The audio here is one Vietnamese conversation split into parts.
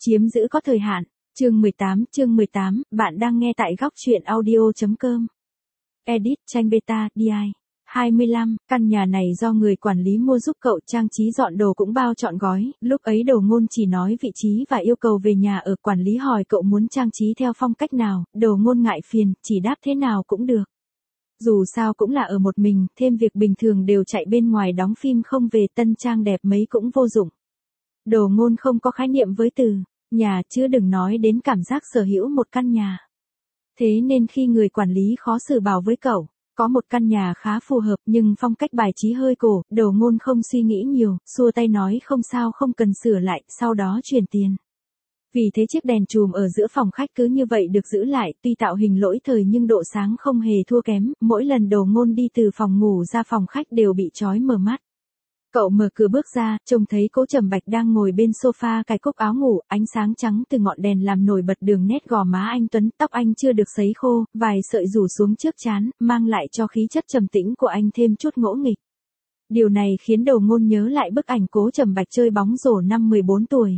Chiếm giữ có thời hạn. Chương 18, bạn đang nghe tại góc truyện audio.com. Edit tranh beta, DI. 25, căn nhà này do người quản lý mua giúp cậu, trang trí dọn đồ cũng bao trọn gói, lúc ấy Đồ Ngôn chỉ nói vị trí và yêu cầu về nhà ở, quản lý hỏi cậu muốn trang trí theo phong cách nào, Đồ Ngôn ngại phiền, chỉ đáp thế nào cũng được. Dù sao cũng là ở một mình, thêm việc bình thường đều chạy bên ngoài đóng phim không về, tân trang đẹp mấy cũng vô dụng. Đồ Ngôn không có khái niệm với từ nhà, chứ đừng nói đến cảm giác sở hữu một căn nhà. Thế nên khi người quản lý khó xử bảo với cậu, có một căn nhà khá phù hợp nhưng phong cách bài trí hơi cổ, Đồ Ngôn không suy nghĩ nhiều, xua tay nói không sao, không cần sửa lại, sau đó chuyển tiền. Vì thế chiếc đèn chùm ở giữa phòng khách cứ như vậy được giữ lại, tuy tạo hình lỗi thời nhưng độ sáng không hề thua kém, mỗi lần Đồ Ngôn đi từ phòng ngủ ra phòng khách đều bị chói mờ mắt. Cậu mở cửa bước ra, trông thấy Cố Trầm Bạch đang ngồi bên sofa cài cúc áo ngủ, ánh sáng trắng từ ngọn đèn làm nổi bật đường nét gò má anh tuấn, tóc anh chưa được sấy khô, vài sợi rủ xuống trước trán, mang lại cho khí chất trầm tĩnh của anh thêm chút ngỗ nghịch. Điều này khiến Đồ Ngôn nhớ lại bức ảnh Cố Trầm Bạch chơi bóng rổ năm 14 tuổi.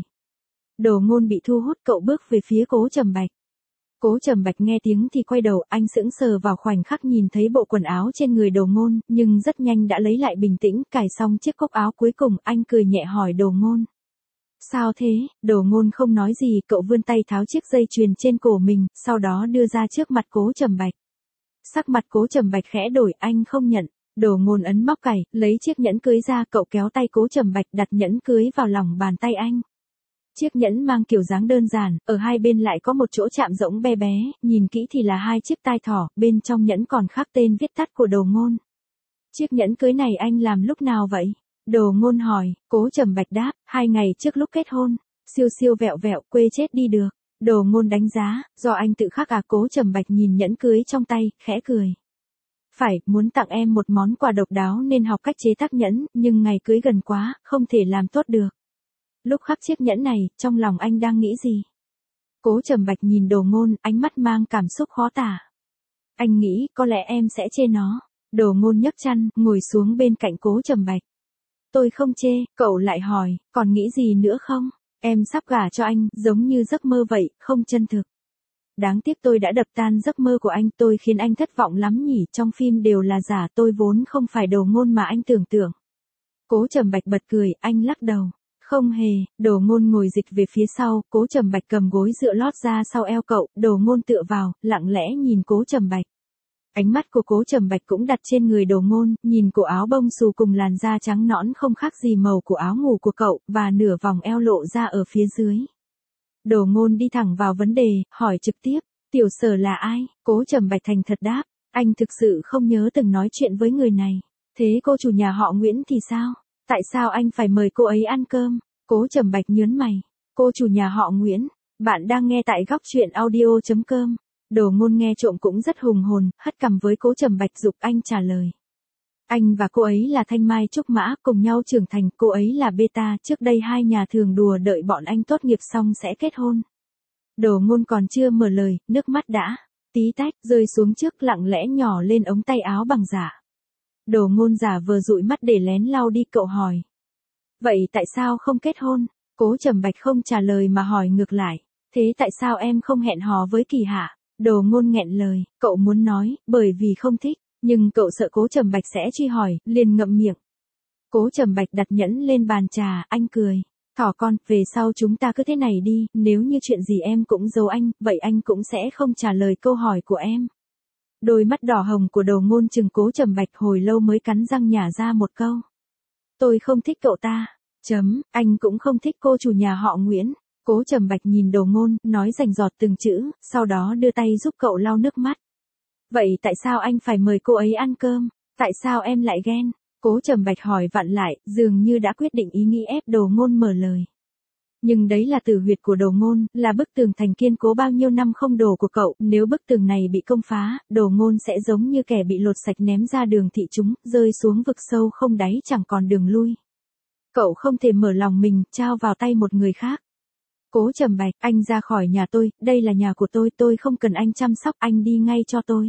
Đồ Ngôn bị thu hút, cậu bước về phía Cố Trầm Bạch. Cố Trầm Bạch nghe tiếng thì quay đầu, anh sững sờ vào khoảnh khắc nhìn thấy bộ quần áo trên người Đồ Ngôn, nhưng rất nhanh đã lấy lại bình tĩnh, cài xong chiếc cúc áo cuối cùng, anh cười nhẹ hỏi Đồ Ngôn. Sao thế? Đồ Ngôn không nói gì, cậu vươn tay tháo chiếc dây chuyền trên cổ mình, sau đó đưa ra trước mặt Cố Trầm Bạch. Sắc mặt Cố Trầm Bạch khẽ đổi, anh không nhận. Đồ Ngôn ấn móc cài, lấy chiếc nhẫn cưới ra, cậu kéo tay Cố Trầm Bạch đặt nhẫn cưới vào lòng bàn tay anh. Chiếc nhẫn mang kiểu dáng đơn giản, ở hai bên lại có một chỗ chạm rỗng bé bé, nhìn kỹ thì là hai chiếc tai thỏ, bên trong nhẫn còn khắc tên viết tắt của Đồ Ngôn. Chiếc nhẫn cưới này anh làm lúc nào vậy? Đồ Ngôn hỏi, Cố Trầm Bạch đáp, 2 ngày trước lúc kết hôn. Siêu siêu vẹo vẹo, quê chết đi được. Đồ Ngôn đánh giá, do anh tự khắc à? Cố Trầm Bạch nhìn nhẫn cưới trong tay, khẽ cười. Phải, muốn tặng em một món quà độc đáo nên học cách chế tác nhẫn, nhưng ngày cưới gần quá, không thể làm tốt được. Lúc khắc chiếc nhẫn này, trong lòng anh đang nghĩ gì? Cố Trầm Bạch nhìn Đồ Ngôn, ánh mắt mang cảm xúc khó tả. Anh nghĩ, có lẽ em sẽ chê nó. Đồ Ngôn nhấc chăn, ngồi xuống bên cạnh Cố Trầm Bạch. Tôi không chê, cậu lại hỏi, còn nghĩ gì nữa không? Em sắp gả cho anh, giống như giấc mơ vậy, không chân thực. Đáng tiếc tôi đã đập tan giấc mơ của anh, tôi khiến anh thất vọng lắm nhỉ, trong phim đều là giả, tôi vốn không phải Đồ Ngôn mà anh tưởng tượng. Cố Trầm Bạch bật cười, anh lắc đầu. Không hề, Đồ Ngôn ngồi dịch về phía sau, Cố Trầm Bạch cầm gối dựa lót ra sau eo cậu, Đồ Ngôn tựa vào, lặng lẽ nhìn Cố Trầm Bạch. Ánh mắt của Cố Trầm Bạch cũng đặt trên người Đồ Ngôn, nhìn cổ áo bông xù cùng làn da trắng nõn không khác gì màu của áo ngủ của cậu, và nửa vòng eo lộ ra ở phía dưới. Đồ Ngôn đi thẳng vào vấn đề, hỏi trực tiếp, Tiểu Sở là ai? Cố Trầm Bạch thành thật đáp, anh thực sự không nhớ từng nói chuyện với người này. Thế cô chủ nhà họ Nguyễn thì sao? Tại sao anh phải mời cô ấy ăn cơm? Cố Trầm Bạch nhớn mày. Cô chủ nhà họ Nguyễn, bạn đang nghe tại góc truyện audio.com. Đồ Ngôn nghe trộm cũng rất hùng hồn, hất cằm với Cố Trầm Bạch giục anh trả lời. Anh và cô ấy là Thanh Mai Trúc Mã, cùng nhau trưởng thành, cô ấy là Beta, trước đây hai nhà thường đùa đợi bọn anh tốt nghiệp xong sẽ kết hôn. Đồ Ngôn còn chưa mở lời, nước mắt đã tí tách rơi xuống trước, lặng lẽ nhỏ lên ống tay áo bằng giả. Đồ Ngôn giả vờ dụi mắt để lén lau đi, cậu hỏi. Vậy tại sao không kết hôn? Cố Trầm Bạch không trả lời mà hỏi ngược lại. Thế tại sao em không hẹn hò với Kỳ Hạ? Đồ Ngôn nghẹn lời, cậu muốn nói, bởi vì không thích, nhưng cậu sợ Cố Trầm Bạch sẽ truy hỏi, liền ngậm miệng. Cố Trầm Bạch đặt nhẫn lên bàn trà, anh cười. Thỏ con, về sau chúng ta cứ thế này đi, nếu như chuyện gì em cũng giấu anh, vậy anh cũng sẽ không trả lời câu hỏi của em. Đôi mắt đỏ hồng của Đồ Ngôn chừng Cố Trầm Bạch hồi lâu mới cắn răng nhả ra một câu. Tôi không thích cậu ta. Anh cũng không thích cô chủ nhà họ Nguyễn. Cố Trầm Bạch nhìn Đồ Ngôn, nói rành rọt từng chữ, sau đó đưa tay giúp cậu lau nước mắt. Vậy tại sao anh phải mời cô ấy ăn cơm? Tại sao em lại ghen? Cố Trầm Bạch hỏi vặn lại, dường như đã quyết định ý nghĩ ép Đồ Ngôn mở lời. Nhưng đấy là tử huyệt của Đồ Ngôn, là bức tường thành kiên cố bao nhiêu năm không đổ của cậu, nếu bức tường này bị công phá, Đồ Ngôn sẽ giống như kẻ bị lột sạch ném ra đường thị chúng, rơi xuống vực sâu không đáy chẳng còn đường lui. Cậu không thể mở lòng mình, trao vào tay một người khác. Cố Trầm Bạch, anh ra khỏi nhà tôi, đây là nhà của tôi không cần anh chăm sóc, anh đi ngay cho tôi.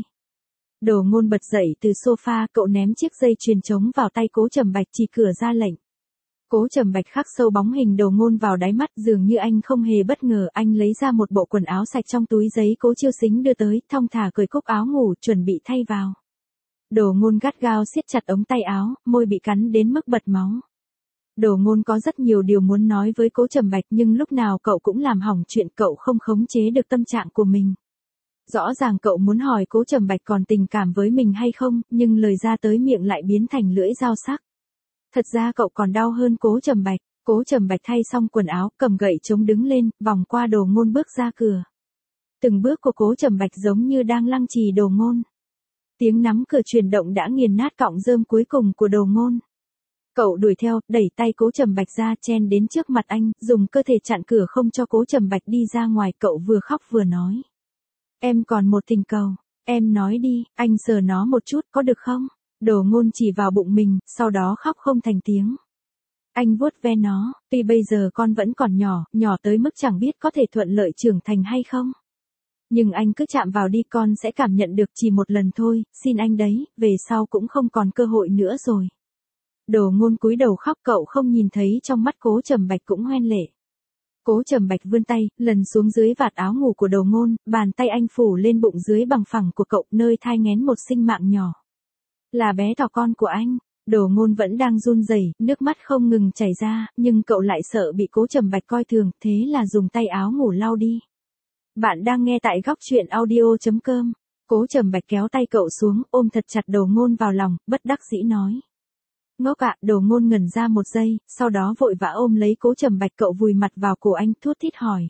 Đồ Ngôn bật dậy từ sofa, cậu ném chiếc dây chuyền trống vào tay Cố Trầm Bạch, chỉ cửa ra lệnh. Cố Trầm Bạch khắc sâu bóng hình Đồ Ngôn vào đáy mắt, dường như anh không hề bất ngờ, anh lấy ra một bộ quần áo sạch trong túi giấy Cố Chiêu Sính đưa tới, thong thả cởi cúc áo ngủ, chuẩn bị thay vào. Đồ Ngôn gắt gao siết chặt ống tay áo, môi bị cắn đến mức bật máu. Đồ Ngôn có rất nhiều điều muốn nói với Cố Trầm Bạch, nhưng lúc nào cậu cũng làm hỏng chuyện, cậu không khống chế được tâm trạng của mình. Rõ ràng cậu muốn hỏi Cố Trầm Bạch còn tình cảm với mình hay không, nhưng lời ra tới miệng lại biến thành lưỡi dao sắc. Thật ra cậu còn đau hơn Cố Trầm Bạch. Cố Trầm Bạch thay xong quần áo, cầm gậy chống đứng lên, vòng qua Đồ Ngôn bước ra cửa. Từng bước của Cố Trầm Bạch giống như đang lăng trì Đồ Ngôn. Tiếng nắm cửa chuyển động đã nghiền nát cọng rơm cuối cùng của Đồ Ngôn. Cậu đuổi theo, đẩy tay Cố Trầm Bạch ra, chen đến trước mặt anh, dùng cơ thể chặn cửa không cho Cố Trầm Bạch đi ra ngoài. Cậu vừa khóc vừa nói. Em còn một tình cầu, em nói đi, anh sờ nó một chút có được không? Đồ Ngôn chỉ vào bụng mình, sau đó khóc không thành tiếng. Anh vuốt ve nó, tuy bây giờ con vẫn còn nhỏ, nhỏ tới mức chẳng biết có thể thuận lợi trưởng thành hay không. Nhưng anh cứ chạm vào đi, con sẽ cảm nhận được, chỉ một lần thôi, xin anh đấy, về sau cũng không còn cơ hội nữa rồi. Đồ Ngôn cúi đầu khóc, cậu không nhìn thấy trong mắt Cố Trầm Bạch cũng hoen lệ. Cố Trầm Bạch vươn tay, lần xuống dưới vạt áo ngủ của Đồ Ngôn, bàn tay anh phủ lên bụng dưới bằng phẳng của cậu, nơi thai nghén một sinh mạng nhỏ. Là bé thỏ con của anh. Đồ Ngôn vẫn đang run rẩy, nước mắt không ngừng chảy ra, nhưng cậu lại sợ bị Cố Trầm Bạch coi thường, thế là dùng tay áo ngủ lau đi. Bạn đang nghe tại góc truyện audio.com. Cố Trầm Bạch kéo tay cậu xuống, ôm thật chặt Đồ Ngôn vào lòng, bất đắc dĩ nói. Ngốc ạ. Đồ Ngôn ngẩn ra một giây, sau đó vội vã ôm lấy Cố Trầm Bạch, cậu vùi mặt vào cổ anh, thút thít hỏi.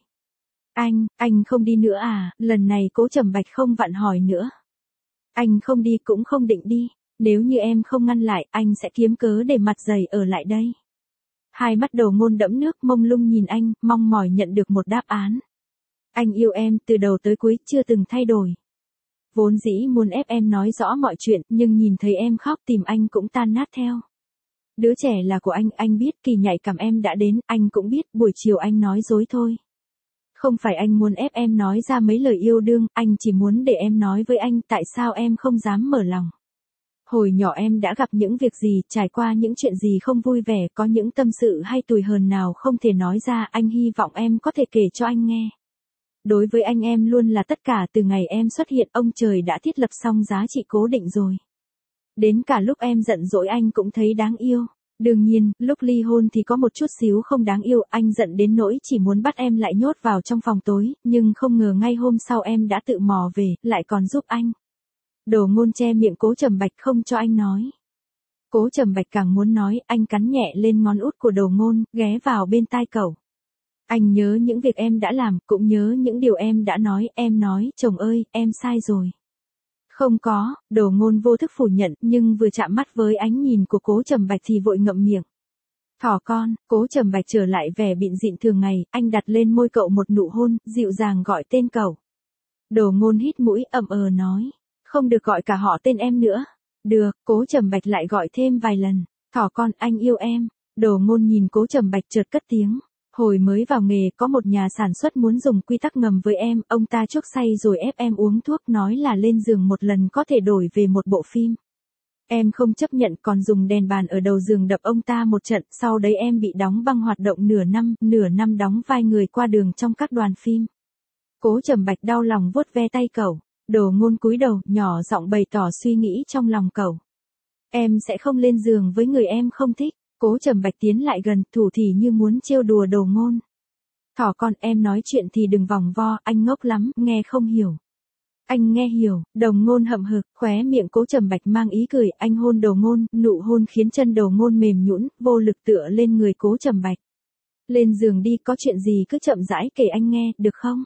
Anh không đi nữa à? Lần này Cố Trầm Bạch không vặn hỏi nữa. Anh không đi cũng không định đi. Nếu như em không ngăn lại, anh sẽ kiếm cớ để mặt dày ở lại đây. Hai mắt Đồ Ngôn đẫm nước, mông lung nhìn anh, mong mỏi nhận được một đáp án. Anh yêu em từ đầu tới cuối, chưa từng thay đổi. Vốn dĩ muốn ép em nói rõ mọi chuyện, nhưng nhìn thấy em khóc tìm anh cũng tan nát theo. Đứa trẻ là của anh biết kỳ nhạy cảm em đã đến, anh cũng biết buổi chiều anh nói dối thôi. Không phải anh muốn ép em nói ra mấy lời yêu đương, anh chỉ muốn để em nói với anh tại sao em không dám mở lòng. Hồi nhỏ em đã gặp những việc gì, trải qua những chuyện gì không vui vẻ, có những tâm sự hay tủi hờn nào không thể nói ra, anh hy vọng em có thể kể cho anh nghe. Đối với anh em luôn là tất cả, từ ngày em xuất hiện ông trời đã thiết lập xong giá trị cố định rồi. Đến cả lúc em giận dỗi anh cũng thấy đáng yêu. Đương nhiên, lúc ly hôn thì có một chút xíu không đáng yêu, anh giận đến nỗi chỉ muốn bắt em lại nhốt vào trong phòng tối, nhưng không ngờ ngay hôm sau em đã tự mò về, lại còn giúp anh. Đồ Ngôn che miệng Cố Trầm Bạch không cho anh nói. Cố Trầm Bạch càng muốn nói, anh cắn nhẹ lên ngón út của Đồ Ngôn, ghé vào bên tai cậu. Anh nhớ những việc em đã làm, cũng nhớ những điều em đã nói, em nói, chồng ơi, em sai rồi. Không có, Đồ Ngôn vô thức phủ nhận, nhưng vừa chạm mắt với ánh nhìn của Cố Trầm Bạch thì vội ngậm miệng. Thỏ con. Cố Trầm Bạch trở lại vẻ bịn dịn thường ngày, anh đặt lên môi cậu một nụ hôn, dịu dàng gọi tên cậu. Đồ Ngôn hít mũi, ậm nói. Không được gọi cả họ tên em nữa. Được, Cố Trầm Bạch lại gọi thêm vài lần. Thỏ con, anh yêu em. Đồ Ngôn nhìn Cố Trầm Bạch chợt cất tiếng. Hồi mới vào nghề có một nhà sản xuất muốn dùng quy tắc ngầm với em, ông ta chuốc say rồi ép em uống thuốc, nói là lên giường một lần có thể đổi về một bộ phim. Em không chấp nhận, còn dùng đèn bàn ở đầu giường đập ông ta một trận, sau đấy em bị đóng băng hoạt động nửa năm đóng vai người qua đường trong các đoàn phim. Cố Trầm Bạch đau lòng vuốt ve tay cậu. Đồ Ngôn cúi đầu, nhỏ giọng bày tỏ suy nghĩ trong lòng cậu. Em sẽ không lên giường với người em không thích. Cố Trầm Bạch tiến lại gần, thủ thỉ như muốn trêu đùa Đồ Ngôn. Thỏ con, em nói chuyện thì đừng vòng vo, anh ngốc lắm, nghe không hiểu. Anh nghe hiểu. Đồ Ngôn hậm hực, khóe miệng Cố Trầm Bạch mang ý cười, anh hôn Đồ Ngôn, nụ hôn khiến chân Đồ Ngôn mềm nhũn, vô lực tựa lên người Cố Trầm Bạch. Lên giường đi, có chuyện gì cứ chậm rãi kể anh nghe, được không?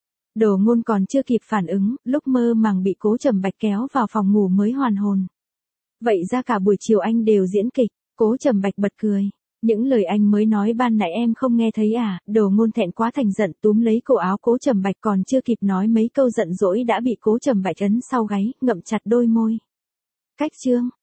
Đồ Ngôn còn chưa kịp phản ứng, lúc mơ màng bị Cố Trầm Bạch kéo vào phòng ngủ mới hoàn hồn. Vậy ra cả buổi chiều anh đều diễn kịch. Cố Trầm Bạch bật cười. Những lời anh mới nói ban nãy em không nghe thấy à? Đồ Ngôn thẹn quá thành giận, túm lấy cổ áo Cố Trầm Bạch, còn chưa kịp nói mấy câu giận dỗi đã bị Cố Trầm Bạch ấn sau gáy, ngậm chặt đôi môi. Cách chương.